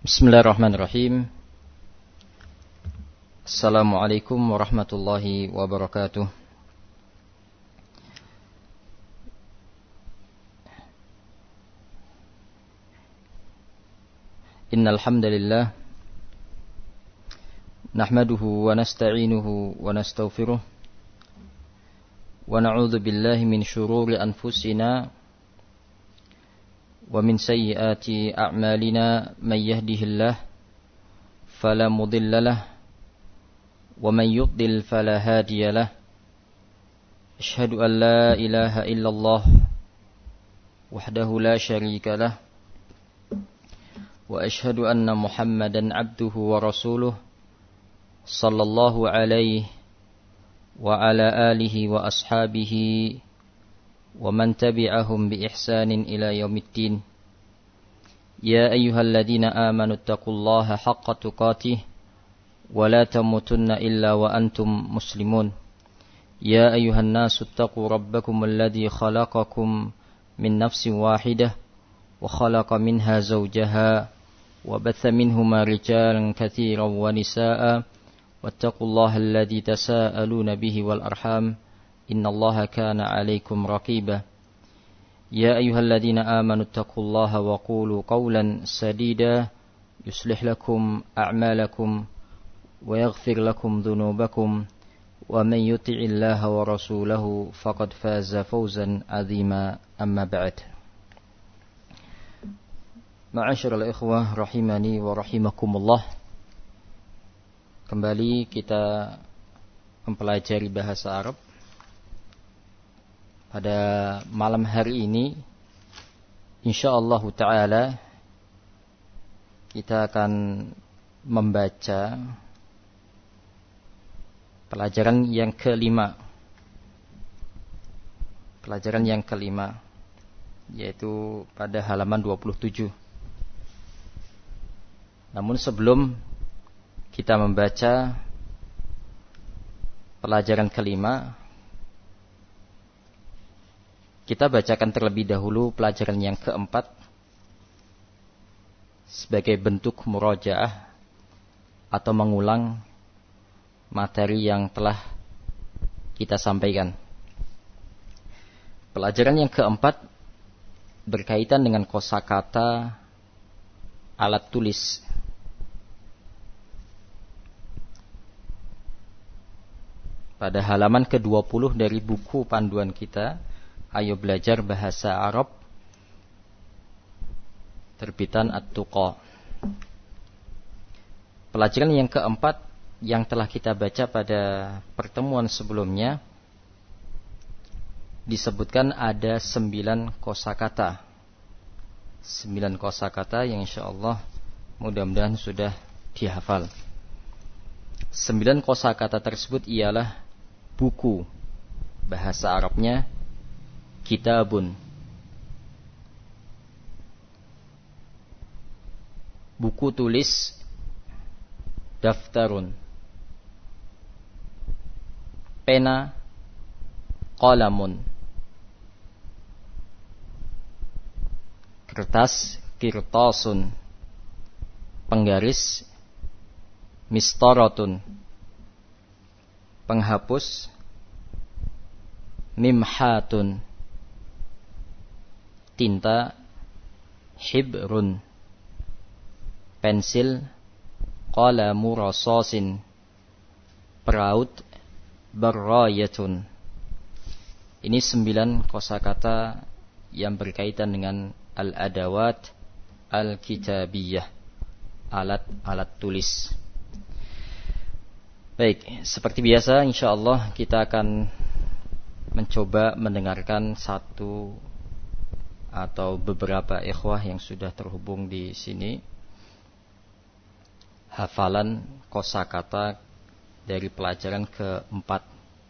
Bismillahirrahmanirrahim. Assalamualaikum warahmatullahi wabarakatuh. Innal hamdalillah nahmaduhu wa nasta'inuhu wa nastaghfiruh wa na'udzu billahi min shururi anfusina wa min sayyiati a'malina may yahdihillahu fala mudilla lahu wa man yudlil fala hadiya lahu. Asyhadu an la ilaha illallah wahdahu la syarika lahu wa asyhadu anna Muhammadan abduhu wa rasuluh sallallahu alaihi wa ala alihi wa ashabihi wa man tabi'ahum bi ihsanin ila yaumiddin. Ya ayyuhalladzina amanu taqullaha haqqa tuqatih wa la tamutunna illa wa antum muslimun. Ya ayyuhan nasu taqu rabbakum alladzi khalaqakum min nafsin wahidah wa khalaqa minha zawjaha wa batha minhuma rijalan katsiran wa nisaa'a wattaqullaha alladzi tasaaluna bihi wal arham innallaha kana 'alaikum raqiba. Ya ayyuhalladzina amanu taqullaha wa qulu qawlan sadida yuslih lakum a'malakum wa yaghfir lakum dhunubakum wa man yuti'illaha wa rasulahu faqad faza fawzan 'azima. Amma ba'd. Ma'asyiral ikhwah rahimani wa rahimakumullah. Kembali kita mempelajari bahasa Arab. Pada malam hari ini insyaallah ta'ala kita akan membaca pelajaran yang kelima. Pelajaran yang kelima yaitu pada halaman 27. Namun sebelum kita membaca pelajaran kelima, kita bacakan terlebih dahulu pelajaran yang keempat sebagai bentuk murajaah atau mengulang materi yang telah kita sampaikan. Pelajaran yang keempat berkaitan dengan kosakata alat tulis. Pada halaman ke-20 dari buku panduan kita, Ayo Belajar Bahasa Arab, terbitan At-Tuqa. Pelajaran yang keempat yang telah kita baca pada pertemuan sebelumnya disebutkan ada 9 kosakata. 9 kosakata yang insyaallah mudah-mudahan sudah dihafal. 9 kosakata tersebut ialah buku, bahasa Arabnya kitabun, buku tulis daftarun, pena qalamun, kertas kirtasun, penggaris mistaratun, penghapus mimhatun, tinta hibrun, pensil qalamu rasasin, peraut barrayatun. Ini 9 kosakata yang berkaitan dengan al-adawat al-kitabiyah, alat-alat tulis. Baik, seperti biasa insyaallah kita akan mencoba mendengarkan satu atau beberapa ikhwah yang sudah terhubung di sini hafalan kosakata dari pelajaran keempat.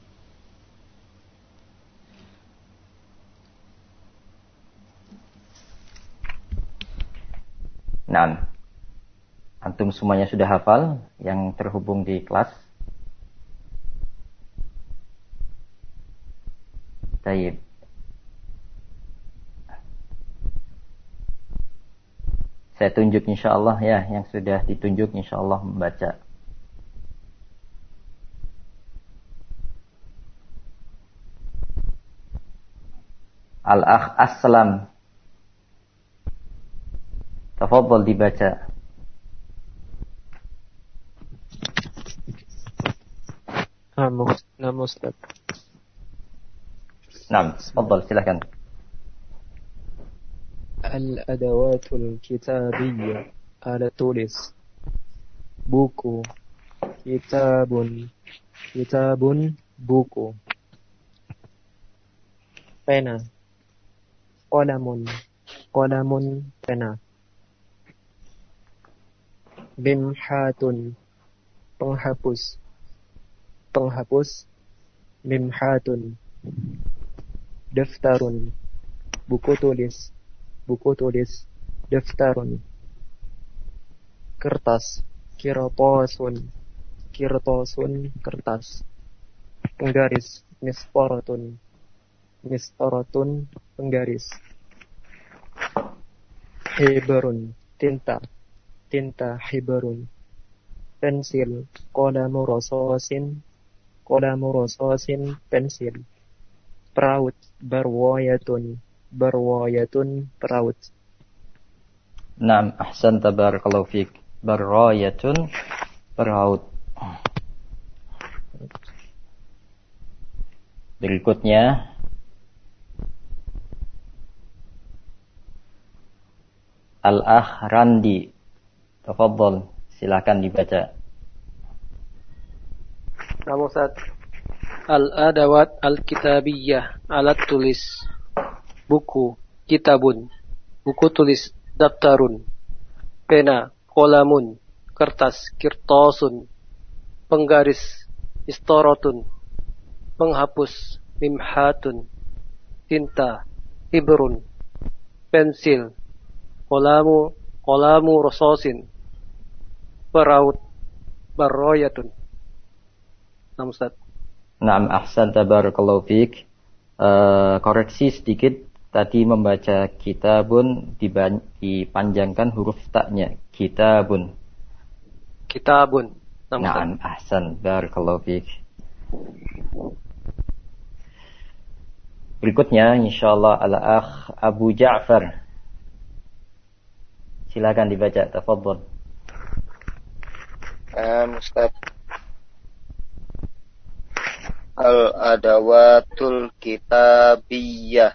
Nah, antum semuanya sudah hafal yang terhubung di kelas? Baik. Saya tunjuk insyaallah ya, yang sudah ditunjuk insyaallah membaca. Al-akh Aslam. Tafadhal dibaca. Nama Ustaz. Naam, tafadhal silakan. Al-adawatul kitabiyah, alat tulis. Buku, kitabun, buku. Pena, qalamun, pena. Mimhatun, penghapus, mimhatun. Daftarun, buku tulis, daftarun. Kertas, kirtosun, kertas. Penggaris, misparatun, penggaris. Hibarun, tinta, hibarun. Pensil, qalamu rasasin, pensil. Peraut, barwayatun, peraut. Naam, ahsanta barakallahu fiik. Barrayatun, peraut. Berikutnya Al-akh Randi. Tafadhal, silakan dibaca. Nama Ustaz. Al-adawat al-kitabiyah, alat tulis. Buku, kitabun, buku tulis. Daftarun, pena, qalamun, kertas, kirtosun, penggaris, istoratun, penghapus, mimhatun, tinta, hibrun, pensil, qalamu rasasin, peraut, barroyatun. Naam Ustaz. Naam, ahsanta barakallahu fiik. Koreksi sedikit. Tadi membaca kitabun dipanjangkan huruf taknya. Kitabun. Naam, ahsan barakallahu fiik. Berikutnya insyaallah al-akh Abu Ja'far. Silakan dibaca, tafadhal. Ustaz. Al-adawatul kitabiyah.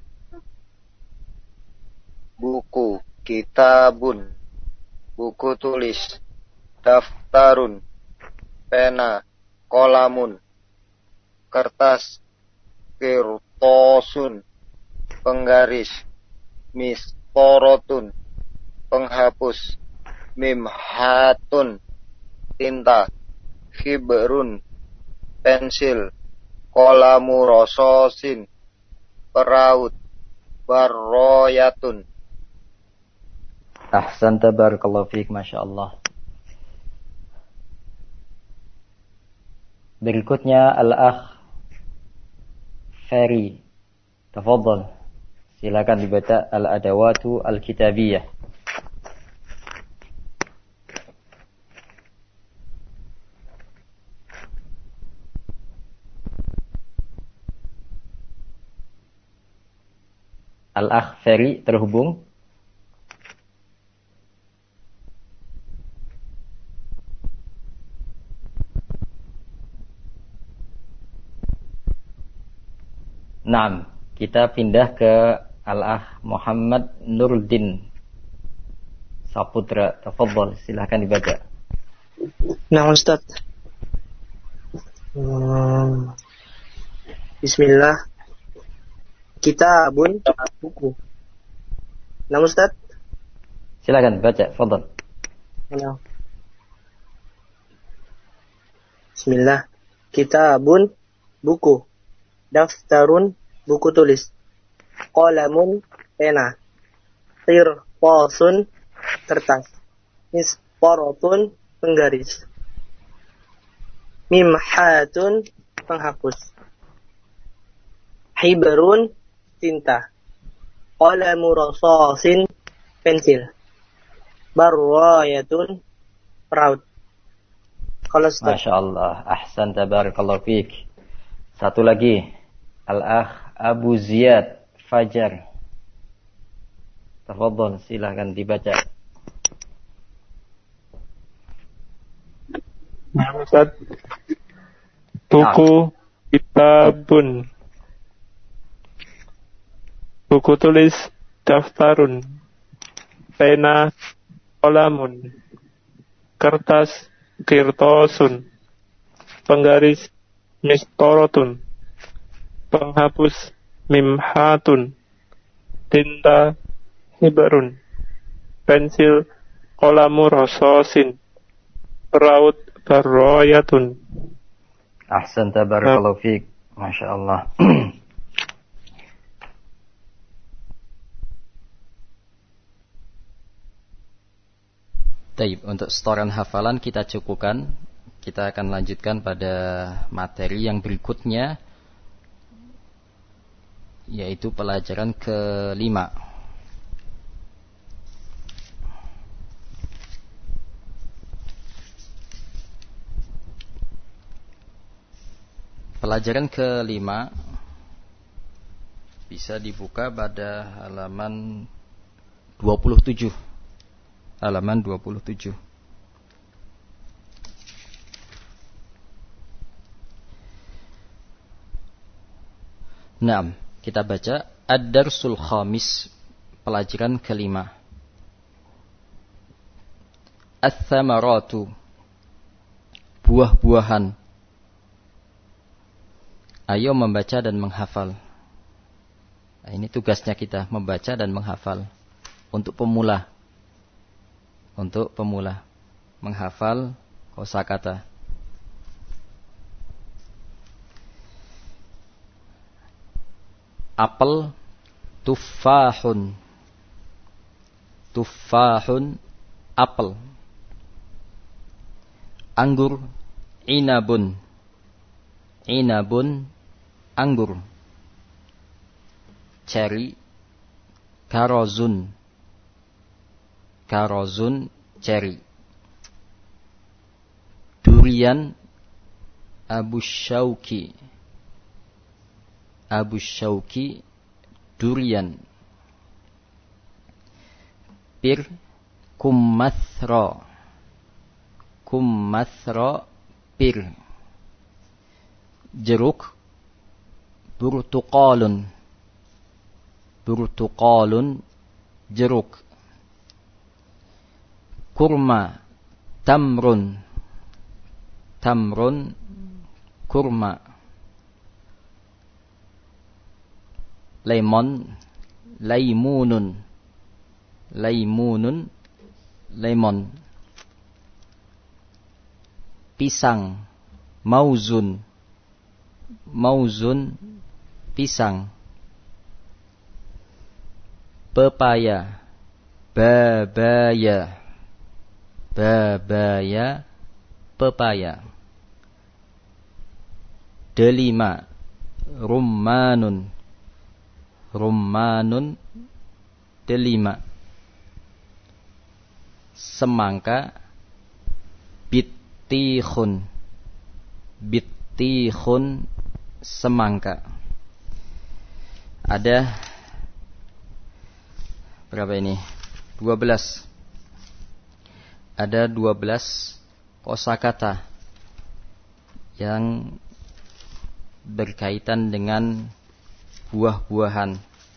Buku, kitabun, buku tulis. Daftarun, pena, qalamun, kertas. Kirtosun, penggaris. Mistorotun, penghapus. Mimhatun, tinta. Khibrun, pensil. Qalamu rasasin, peraut. Barroyatun. Ahsanta barakallahu fiik, masyaallah. Berikutnya al-akh Ferry. Tafadhal. Silakan dibaca al-adawatu al-kitabiyah. Al-akh Ferry terhubung. Naam, kita pindah ke Al-akh Muhammad Nuruddin Saputra. Tafadhal, silakan dibaca. Nah, Ustaz. Bismillah. Kitabun, buku. Nah, Ustaz. Silakan baca, tafadhal. Bismillah. Kitabun, buku. Daftarun, buku tulis. Qalamun, pena. Qirtasun, kertas. Misparatun, penggaris. Mimhatun, penghapus. Hibrun, tinta. Qalamu rasasin, pensil. Barwayatun peraut. Kalau stop. Masya Allah. Ahsan tabarakallahu fiik. Satu lagi. Al-akh Abu Ziyad Fajar. Tafadhol, silahkan dibaca. Nah, Ustaz. Buku kitabun. Buku tulis daftarun. Pena kolamun. Kertas kirtosun. Penggaris mistorotun. Penghapus mimhatun. Tinta hibarun. Pensil kolamu rososin. Peraut barroyatun. Ahsan tabarakallahu fiik. Masya Allah. Baik, untuk setoran hafalan kita cukupkan. Kita akan lanjutkan pada materi yang berikutnya, yaitu pelajaran kelima. Pelajaran kelima bisa dibuka pada halaman 27. Halaman 27. Naam, kita baca Ad-Darsul Khamis, pelajaran kelima. Ats-tsamaratu, buah-buahan. Ayo membaca dan menghafal. Nah, ini tugasnya kita, membaca dan menghafal. Untuk pemula. Untuk pemula. Menghafal kosakata. Apel, tufahun. Tufahun, apel. Anggur, inabun. Inabun, anggur. Ceri, karozun. Karozun, ceri. Durian, Abu Syauki. Abu Syauki, durian. Pir, kummathra. Kummathra, pir. Jeruk, burtuqalun. Burtuqalun, jeruk. Kurma, tamrun. Tamrun, kurma. Lemon, laimunun. Laimunun, lemon. Pisang, mauzun. Mauzun, pisang. Pepaya, babaya. Babaya, pepaya. Delima, rummanun. Rummanun, delima. Semangka, bittihun. Bittihun, semangka. Ada berapa ini? 12. Ada 12 kosakata yang berkaitan dengan buah-buahan.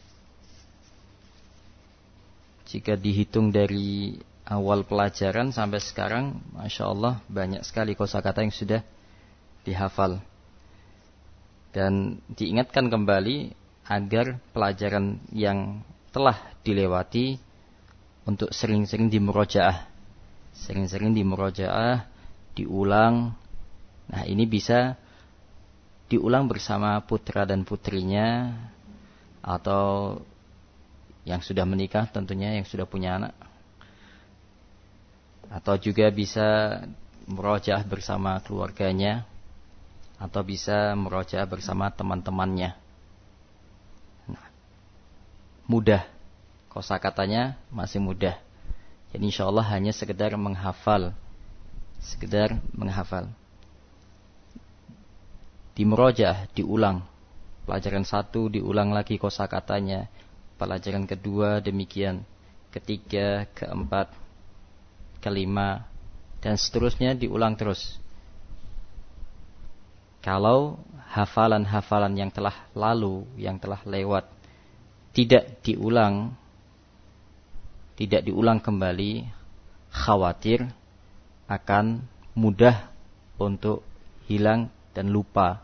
Jika dihitung dari awal pelajaran sampai sekarang, Masya Allah, banyak sekali kosakata yang sudah dihafal. Dan diingatkan kembali agar pelajaran yang telah dilewati untuk sering-sering dimurojaah. Sering-sering dimurojaah, diulang. Nah, ini bisa diulang bersama putra dan putrinya, atau yang sudah menikah tentunya, yang sudah punya anak. Atau juga bisa murojaah bersama keluarganya, atau bisa murojaah bersama teman-temannya. Nah, mudah. Kosakatanya masih mudah. Jadi insyaallah hanya sekedar menghafal. Di murojaah diulang. Pelajaran 1 diulang lagi kosakatanya. Pelajaran kedua demikian. Ketiga, keempat, kelima, dan seterusnya diulang terus. Kalau hafalan-hafalan yang telah lalu, yang telah lewat, tidak diulang kembali, khawatir akan mudah untuk hilang dan lupa.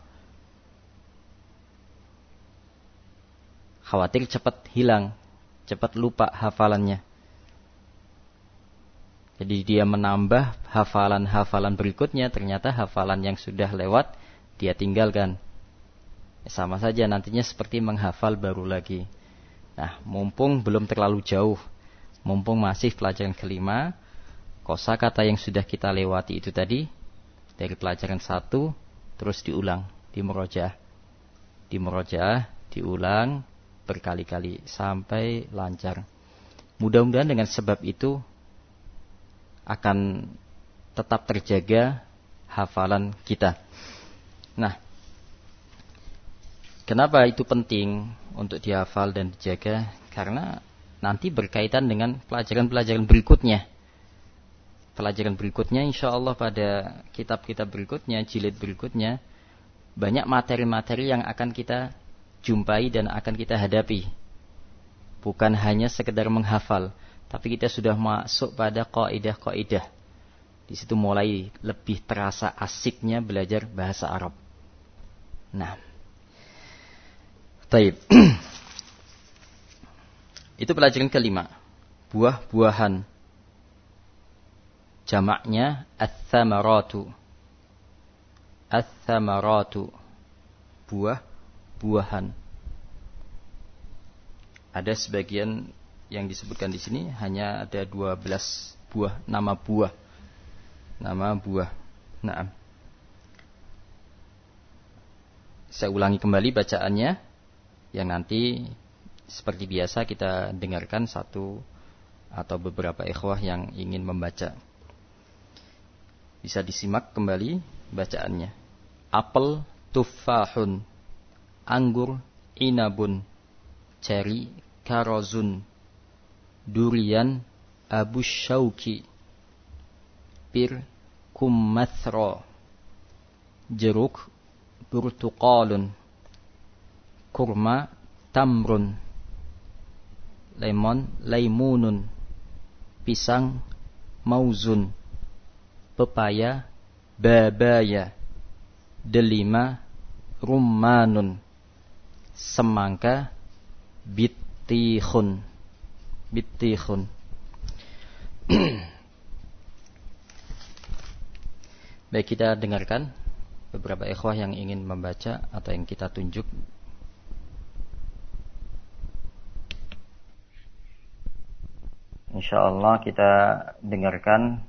Khawatir cepat hilang, cepat lupa hafalannya. Jadi dia menambah hafalan-hafalan berikutnya, ternyata hafalan yang sudah lewat dia tinggalkan. Sama saja nantinya seperti menghafal baru lagi. Nah, mumpung belum terlalu jauh, mumpung masih pelajaran kelima, kosakata yang sudah kita lewati itu tadi, dari pelajaran 1, terus diulang, di murojaah, diulang berkali-kali, sampai lancar. Mudah-mudahan dengan sebab itu, akan tetap terjaga hafalan kita. Nah, kenapa itu penting untuk dihafal dan dijaga? Karena nanti berkaitan dengan pelajaran-pelajaran berikutnya. Pelajaran berikutnya insya Allah pada kitab-kitab berikutnya, jilid berikutnya, banyak materi-materi yang akan kita jumpai dan akan kita hadapi. Bukan hanya sekedar menghafal, tapi kita sudah masuk pada kaidah-kaidah. Di situ mulai lebih terasa asiknya belajar bahasa Arab. Nah, taib. Itu pelajaran kelima. Buah-buahan. Jamaknya ats-tsamaratu. Ats-tsamaratu. Buah-buahan. Ada sebagian yang disebutkan di sini hanya ada 12 buah, nama buah. Naam. Saya ulangi kembali bacaannya, yang nanti seperti biasa kita dengarkan satu atau beberapa ikhwah yang ingin membaca. Bisa disimak kembali bacaannya. Apel, tufahun. Anggur, inabun. Ceri, karozun. Durian, abu syauki. Pir, kummathra. Jeruk, burtuqalun. Kurma, tamrun. Lemon, laimunun. Pisang, mauzun. Pepaya, babaya. Delima, rummanun. Semangka, bittihun. Baik, kita dengarkan beberapa ikhwah yang ingin membaca atau yang kita tunjuk. InsyaAllah kita dengarkan.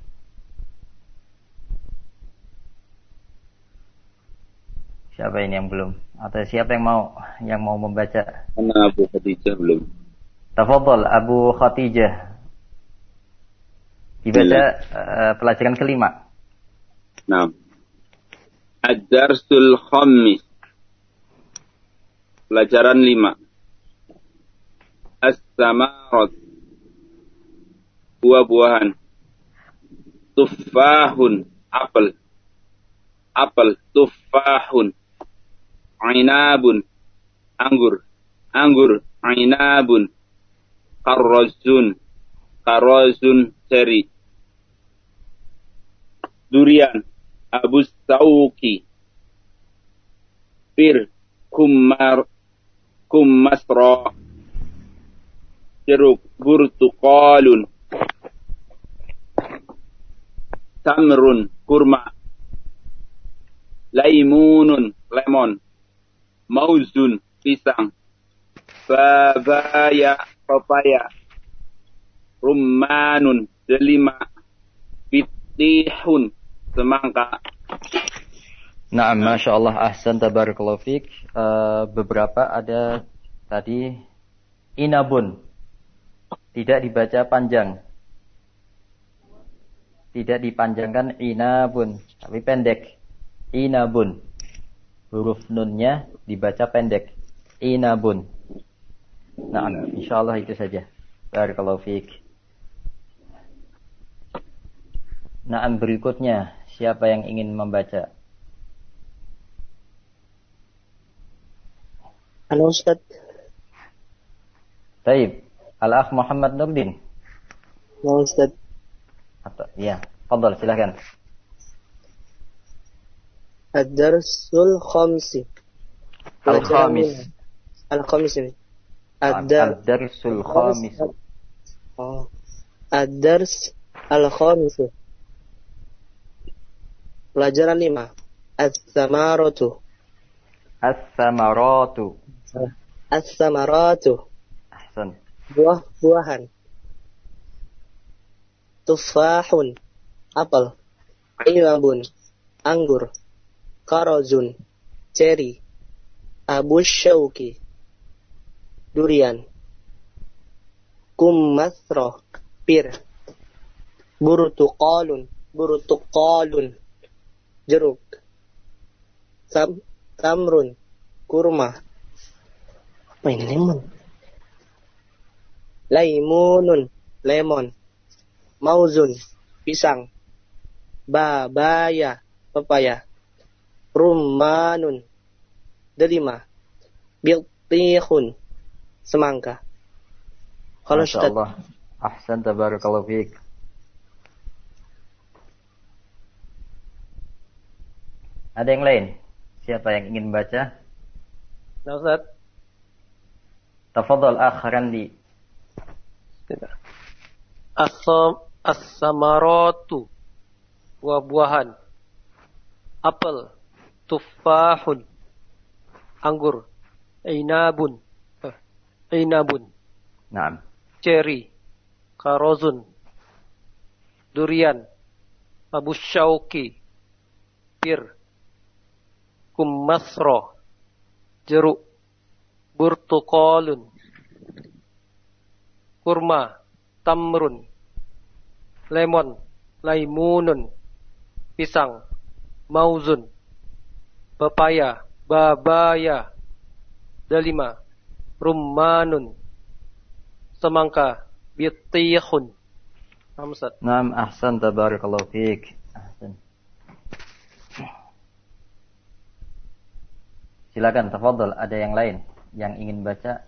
Siapa ini yang belum? Atau siapa yang mau membaca? Ana Abu Khadijah belum. Tafadhal Abu Khadijah. Dibaca pelajaran kelima. Nah. Ad-Darsul Khamis. Pelajaran 5. As-Samarat. Buah-buahan. Tufahun, apel. Apel, tufahun. Ainabun, anggur. Anggur, ainabun. Karozun, ceri. Durian, abu sauki. Pir, kummasra. Jeruk, burtuqalun. Tamrun, kurma. Laimunun, lemon. Mauzun, pisang. Babaya, papaya. Rummanun, delima. Bittihun, semangka. Nah, Masya Allah, ahsan, tabarakallahu fiik. Beberapa ada tadi inabun. Tidak dibaca panjang. tidak dipanjangkan inabun, tapi pendek. Inabun. Huruf nunnya dibaca pendek. Inabun. Nah, insyaallah itu saja. Barakallahu fiik. Nah, berikutnya siapa yang ingin membaca? Halo Ustaz. Baik. Al-Akh Muhammad Nurdin. Ya Ustaz. Atau ya, fadhal silakan. Ad-darsul khamsi. Al-khamis. Al-khamis ini. Ad-darsul khamis. Oh. Ad-dars al-khamis. Pelajaran 5. As-samaratu. As-samaratu. As-samaratu. Ahsan. Buah-buahan. Tufahun. Apel. Inabun. Anggur. Karozun. Ceri. Abus syauki. Durian. Kummasro. Pir. Burtuqalun. Jeruk. Tamrun. Kurma. Apa ini lemon? Laimunun. Lemon. Mauzun. Pisang. Babaya. Pepaya. Rummanun. Delima. Biltihun. Semangka. Kalau Ustaz. Masyaallah. Ahsan, tabarakallahu fiik. Ada yang lain? Siapa yang ingin baca? Nah, Ustaz. Tafadhal Akh Randi. As-samaratu. Buah-buahan. Apel. Tufahun. Anggur. Inabun. Naam. Ceri. Karozun. Durian. Abus syauki. Pir. Kummasro. Jeruk. Burtuqalun. Kurma. Tamrun. Lemon. Laimunun. Pisang. Mauzun. Pepaya. Babaya. Delima. Rummanun. Semangka. Bitihun. Hamsat. Naam, ahsan, tabarakallahu fiik. Ahsan. Silakan, tafadhal, ada yang lain yang ingin baca?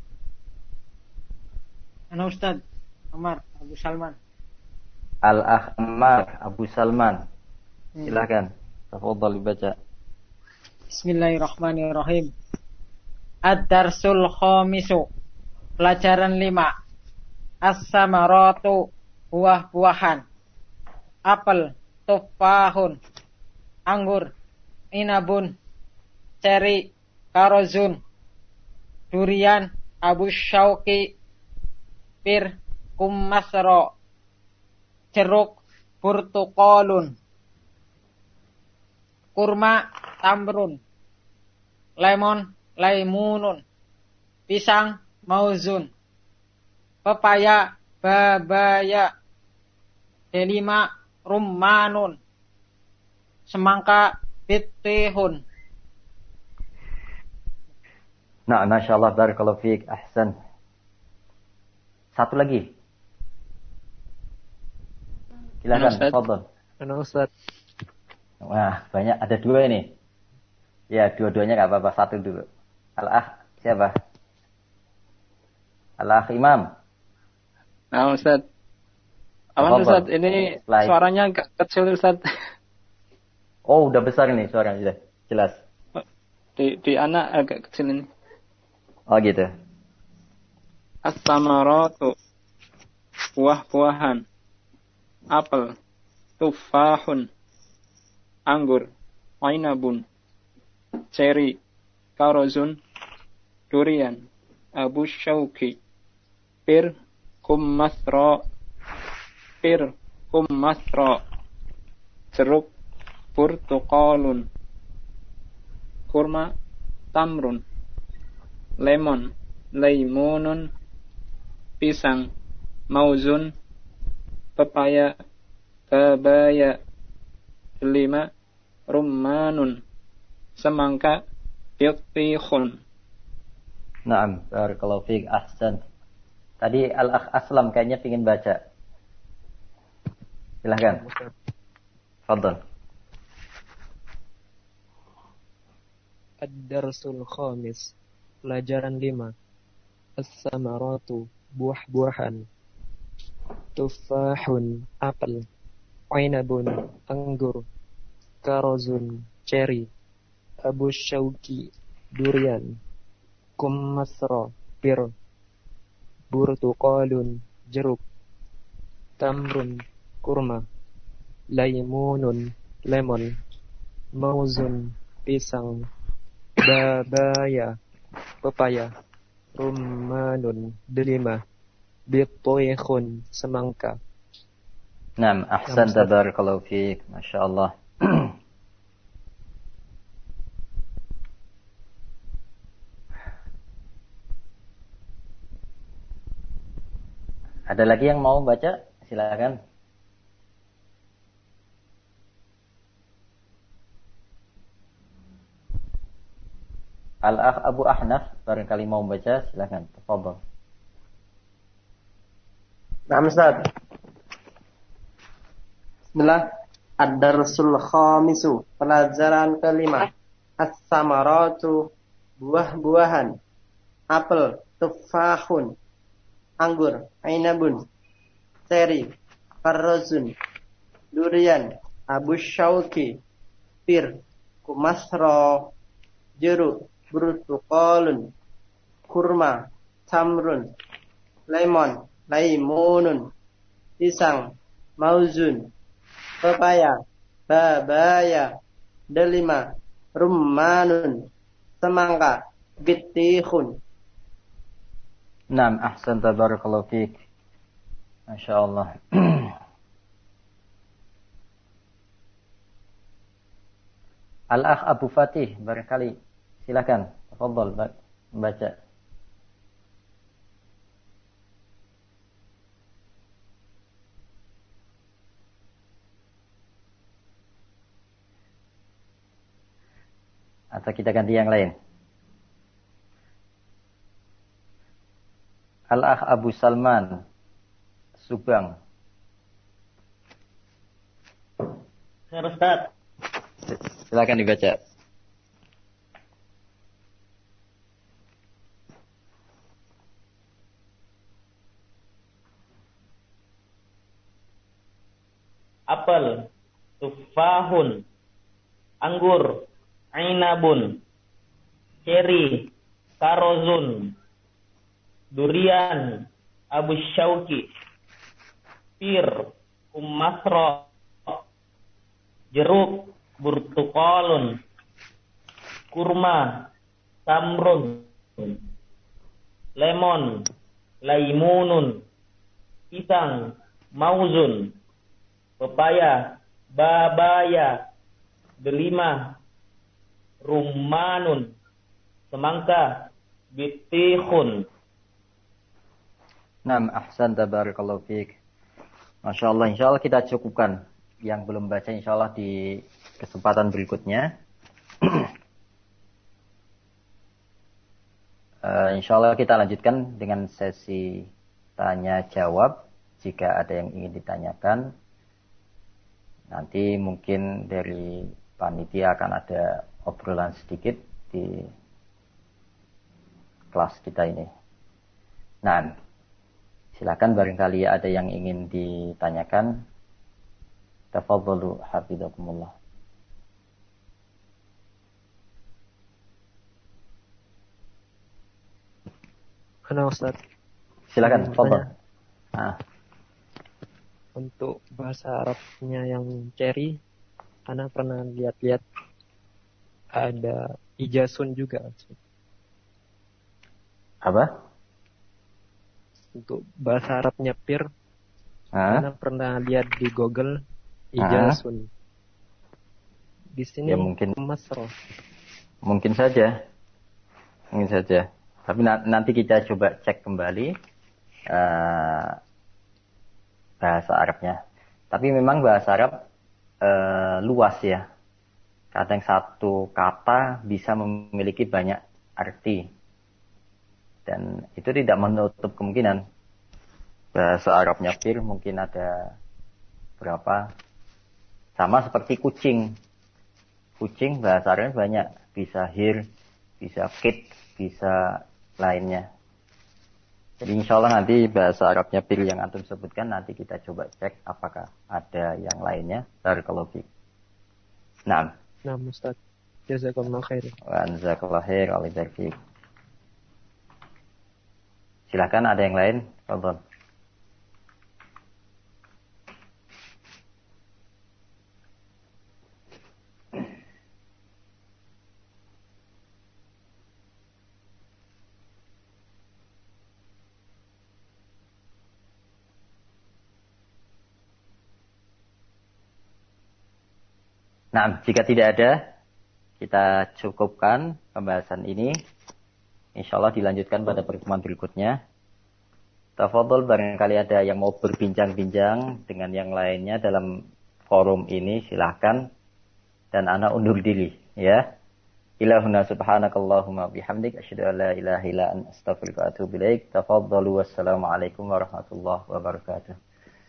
Ana Ustaz Ammar Abu Salman. Al-Akh Ammar Abu Salman. Silakan, tafadhal dibaca. Bismillahirrahmanirrahim. Ad-darsul khamisu. Pelajaran 5. As-samaratu. Buah-buahan. Apel. Tufahun. Anggur. Inabun. Ceri. Karozun. Durian. Abus syauki. Pir. Kummasro. Jeruk. Burtuqalun. Kurma. Tamrun. Lemon. Laimunun. Pisang. Mauzun. Pepaya. Babaya. Delima. Rummanun. Semangka. Bitihun. Nah, masyaallah, barakallahu fiik. Ahsan. Satu lagi. Silakan, tafadhal. Halo Ustaz. Wah, banyak, ada 2 ini. Ya, dua-duanya enggak apa-apa, satu dulu. Al-Akh siapa? Al-Akh Imam. Nah, Ustaz. Aman Ustaz, ini suaranya agak kecil Ustaz. Oh, udah besar ini suaranya, sudah jelas. Di anak agak kecil ini. Oh gitu. As-samaratu. Buah-buahan. Apel. Tufahun. Anggur. Inabun. Ceri. Karozun. Durian. Abus syauki. Pir. Kummasro. Jeruk. Burtuqalun. Kurma. Tamrun. Lemon. Laimunun. Pisang. Mauzun. Pepaya. babaya. Kelima, rummanun, semangka, bitikhun. Naam, barakallahu fiik, ahsan. Tadi Al-Akh Aslam kayaknya ingin baca. Silahkan. Fadhal. Ad-darsul khamis. Pelajaran 5. As-samaratu, buah-buahan. Tufahun, apel. Ainabun, anggur. Karozun, ceri. Abu syauki, durian. Kummasra, pir. Burtuqalun, jeruk. Tamrun, kurma. Laimunun, lemon. Mauzun, pisang. Babaya, pepaya. Rummanun, delima. Bitikhun, semangka. Naam, ahsan, barakallahu fiik. Masyaallah. Ada lagi yang mau baca? Silakan. Al-Akh Abu Ahnaf barangkali mau baca, silakan. Tafadhal. Nah, Ustaz. Bismillah. Ad-darsul khamisu. Pelajaran kelima. As-samaratu, buah-buahan. Apel, tufahun, anggur, ainabun, ceri, karozun, durian, abu syauki, pir, kumasro, jeruk, burtuqalun, kurma, tamrun, lemon, laimunun, pisang, mauzun, pepaya, babaya, delima, rummanun, semangka, bitikhun. Naam, ahsan, barakallahu fiik. Masyaallah. Al-Akh Abu Fatih barangkali silakan. Tafadhal baca. Atau kita ganti yang lain. Al-Akh Abu Salman Subang. Ustaz. Silakan dibaca. Apel, tufahun, anggur, ainabun, ceri, karozun, durian, abu syauki, pir, kummasro, jeruk, burtuqalun, kurma, tamrun, lemon, laimunun, pisang, mauzun, pepaya, babaya, delima, rummanun, semangka, bitikhun. Naam, ahsan, barakallahu fiik. Masyaallah, insyaallah kita cukupkan. Yang belum baca insyaallah di kesempatan berikutnya. Insyaallah kita lanjutkan dengan sesi tanya jawab. Jika ada yang ingin ditanyakan, nanti mungkin dari panitia akan ada obrolan sedikit di kelas kita ini. Nah, silakan barangkali ada yang ingin ditanyakan. Tafadhalu hafizakumullah. Ana Ustaz. Silakan, tafadhal. Untuk bahasa Arabnya yang ceri, Ana pernah lihat-lihat ada ijazun juga. Apa? Untuk bahasa Arabnya pir, Ana pernah lihat di Google ijazun. Di sini ya, mungkin Masro. Mungkin saja. Tapi nanti kita coba cek kembali bahasa Arabnya. Tapi memang bahasa Arab luas ya. Kadang satu kata bisa memiliki banyak arti. Dan itu tidak menutup kemungkinan. Bahasa Arabnya pir mungkin ada berapa. Sama seperti kucing. Kucing bahasa Arabnya banyak. Bisa hir, bisa kit, bisa lainnya. Jadi insya Allah nanti bahasa Arabnya pir yang antum sebutkan nanti kita coba cek apakah ada yang lainnya. Barakallahu fiik. Nah, Ustaz. Jazakallahu khair. Wa jazakallahu khair. Silakan ada yang lain? Fadhal. Nah, jika tidak ada, kita cukupkan pembahasan ini. Insya Allah dilanjutkan pada pertemuan berikutnya. Tafadhol, barangkali ada yang mau berbincang-bincang dengan yang lainnya dalam forum ini, silahkan. Dan ana undur diri, ya. Ilahuna subhanakallahumma bihamdik, asyhadu an la ilaha illa anta astaghfiruka wa atubu ilaik. Tafadhalu, wassalamualaikum warahmatullahi wabarakatuh.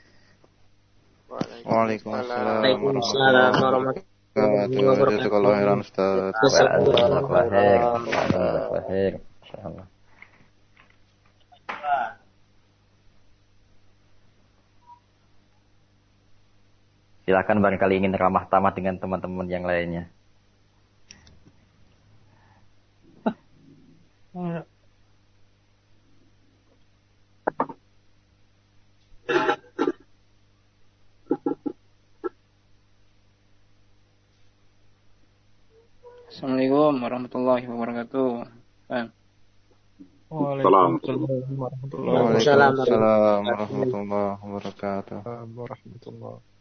Waalaikumsalam warahmatullahi wabarakatuh. Jazakallahu khairan Ustaz. Jazakallahu khair. Insyaallah. Silakan barangkali ingin ramah tamah dengan teman-teman yang lainnya. Assalamualaikum warahmatullahi wabarakatuh. Waalaikumsalam warahmatullahi wabarakatuh.